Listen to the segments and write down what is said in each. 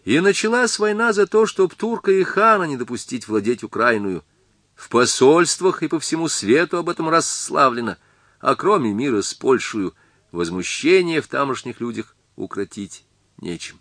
И началась война за то, чтоб турка и хана не допустить владеть Украиною. В посольствах и по всему свету об этом расславлено, а кроме мира с Польшею возмущение в тамошних людях укротить нечем.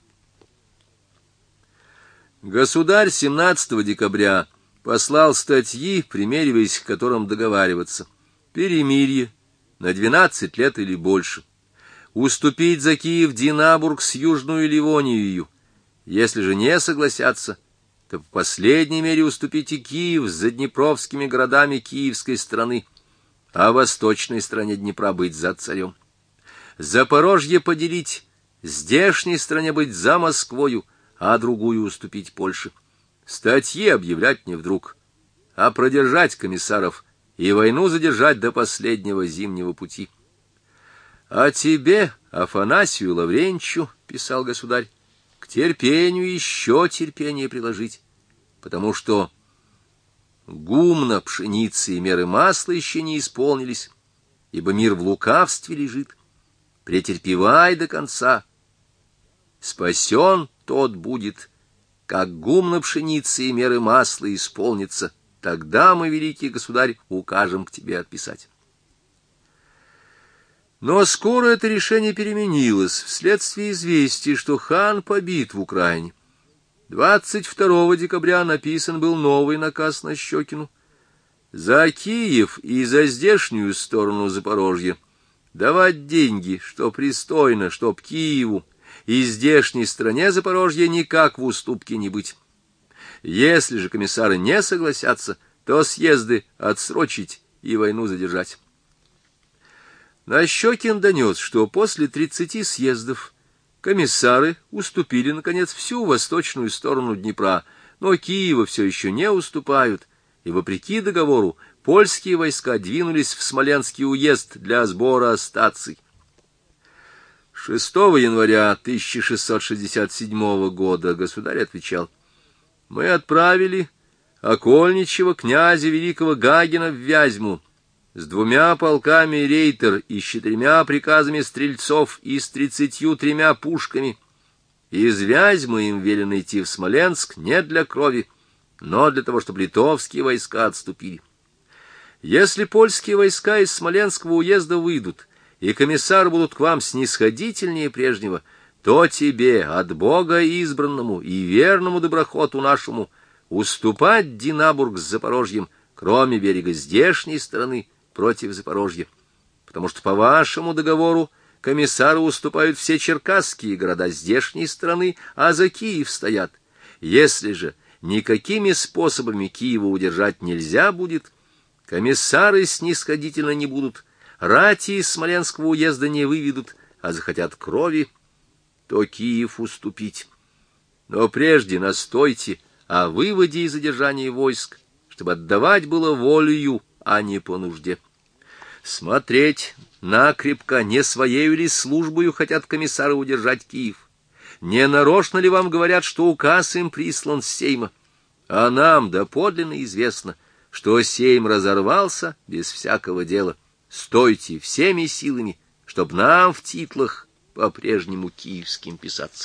Государь 17 декабря послал статьи, примериваясь к которым договариваться. Перемирие на 12 лет или больше. Уступить за Киев Динабург с Южную Ливонией. Если же не согласятся, то по последней мере уступите Киев с заднепровскими городами Киевской страны, а восточной стране Днепра быть за царем. Запорожье поделить, здешней стране быть за Москвою, а другую уступить Польше. Статьи объявлять не вдруг, а продержать комиссаров и войну задержать до последнего зимнего пути. «А тебе, Афанасию Лавренчу, — писал государь, — к терпению еще терпение приложить, потому что гумна пшеницы и меры масла еще не исполнились, ибо мир в лукавстве лежит. Претерпевай до конца. Спасен тот будет, как гумна пшеницы и меры масла исполнится, тогда мы, великий государь, укажем к тебе отписать». Но скоро это решение переменилось вследствие известия, что хан побит в Украине. 22 декабря написан был новый наказ Нащекину. За Киев и за здешнюю сторону Запорожья давать деньги, что пристойно, чтоб Киеву и здешней стране Запорожья никак в уступке не быть. Если же комиссары не согласятся, то съезды отсрочить и войну задержать. Нащекин донес, что после 30 съездов комиссары уступили, наконец, всю восточную сторону Днепра, но Киева все еще не уступают, и, вопреки договору, польские войска двинулись в Смоленский уезд для сбора стаций. 6 января 1667 года государь отвечал: «Мы отправили окольничего князя великого Гагина в Вязьму с 2 полками рейтер и с 4 приказами стрельцов и с 33 пушками. Из Вязьмы им велено идти в Смоленск не для крови, но для того, чтобы литовские войска отступили. Если польские войска из Смоленского уезда выйдут, и комиссары будут к вам снисходительнее прежнего, то тебе, от Бога избранному и верному доброхоту нашему, уступать Динабург с Запорожьем, кроме берега здешней стороны, против Запорожья, потому что по вашему договору комиссары уступают все черкасские города здешней страны, а за Киев стоят. Если же никакими способами Киева удержать нельзя будет, комиссары снисходительно не будут, рати из Смоленского уезда не выведут, а захотят крови, то Киев уступить. Но прежде настойте о выводе и задержании войск, чтобы отдавать было волею, а не по нужде. Смотреть накрепко, не своею ли службою хотят комиссары удержать Киев. Не нарочно ли вам говорят, что указ им прислан с Сейма? А нам доподлинно известно, что Сейм разорвался без всякого дела. Стойте всеми силами, чтоб нам в титлах по-прежнему киевским писаться.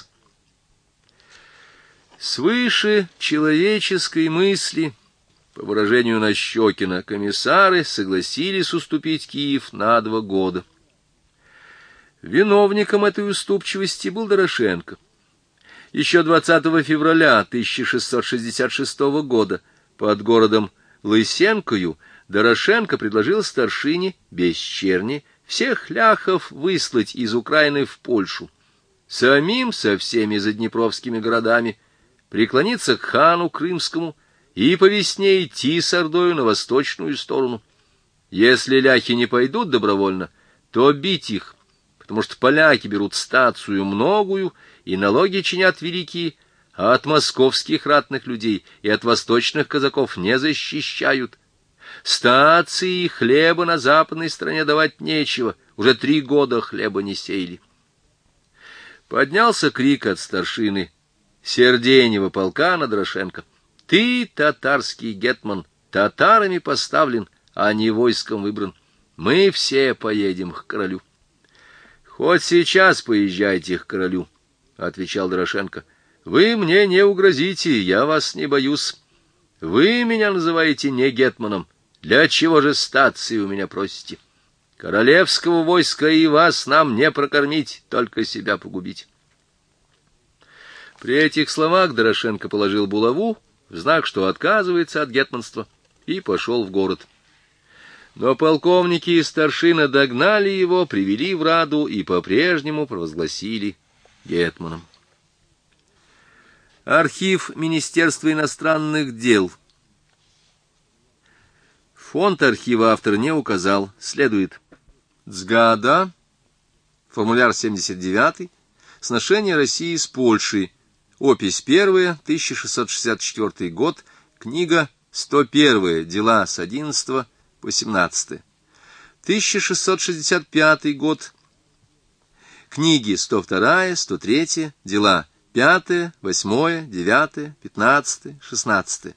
Свыше человеческой мысли, по выражению Нащекина, комиссары согласились уступить Киев на 2 года. Виновником этой уступчивости был Дорошенко. Еще 20 февраля 1666 года под городом Лысенкою Дорошенко предложил старшине без черни всех ляхов выслать из Украины в Польшу, самим со всеми заднепровскими городами преклониться к хану крымскому и по весне идти с ордою на восточную сторону. Если ляхи не пойдут добровольно, то бить их, потому что поляки берут стацию многую и налоги чинят великие, а от московских ратных людей и от восточных казаков не защищают. Стации и хлеба на западной стороне давать нечего, уже 3 года хлеба не сеяли. Поднялся крик от старшины Серденева полка на Дорошенко: «Ты, татарский гетман, татарами поставлен, а не войском выбран. Мы все поедем к королю». «Хоть сейчас поезжайте к королю», — отвечал Дорошенко. Вы мне не угрозите, я вас не боюсь. Вы меня называете не гетманом. Для чего же стации у меня просите? Королевского войска и вас нам не прокормить, только себя погубить». При этих словах Дорошенко положил булаву в знак, что отказывается от гетманства, и пошел в город. Но полковники и старшина догнали его, привели в Раду и по-прежнему провозгласили гетманом. Архив Министерства иностранных дел. Фонд архива автор не указал. Следует: Цгаада, формуляр 79, сношение России с Польшей, опись 1, 1664 год, книга 101, дела с 11 по 17. 1665 год, книги 102, 103, дела 5, 8, 9, 15, 16.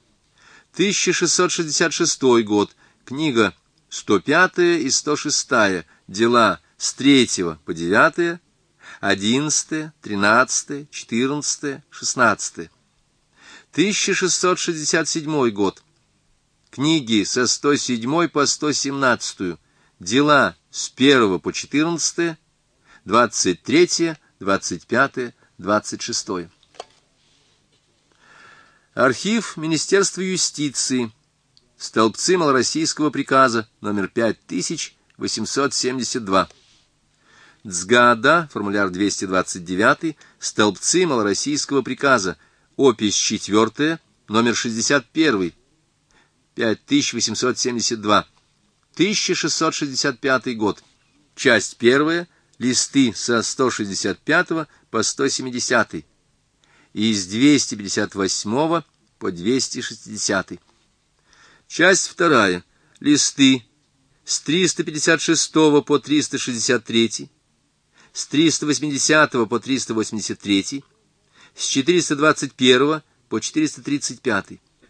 1666 год, книга 105 и 106, дела с 3 по 9, 11, 13, 14, 16. 1667 год, книги со 107 по 117, дела с 1 по 14, 23, 25, 26. Архив Министерства юстиции. Столбцы малороссийского приказа, номер 5872. Цгаада, формуляр 229, столбцы малороссийского приказа, опись 4, номер 61, 5872. 1665 год. Часть 1, листы со 165 по 170 и с 258 по 260. Часть 2, листы с 356 по 363, с 380 по 383, с 421 по 435.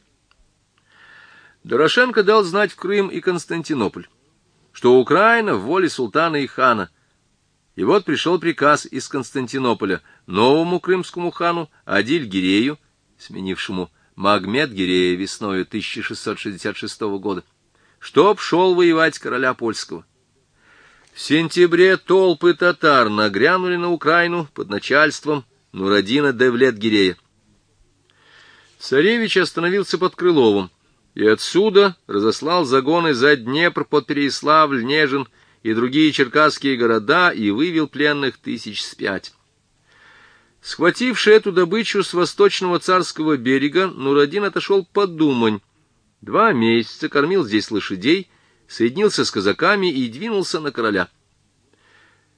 Дорошенко дал знать в Крым и Константинополь, что Украина в воле султана и хана. И вот пришел приказ из Константинополя новому крымскому хану Адиль-Гирею, сменившему Магмед-Гирея весною 1666 года, чтоб шел воевать короля польского. В сентябре толпы татар нагрянули на Украину под начальством Нураддина Девлет-Гирея. Царевич остановился под Крыловом и отсюда разослал загоны за Днепр под Переяславль, Нежин и другие черкасские города и вывел пленных 500. Схвативший эту добычу с восточного царского берега, Нураддин отошел под Умань. 2 месяца кормил здесь лошадей, соединился с казаками и двинулся на короля.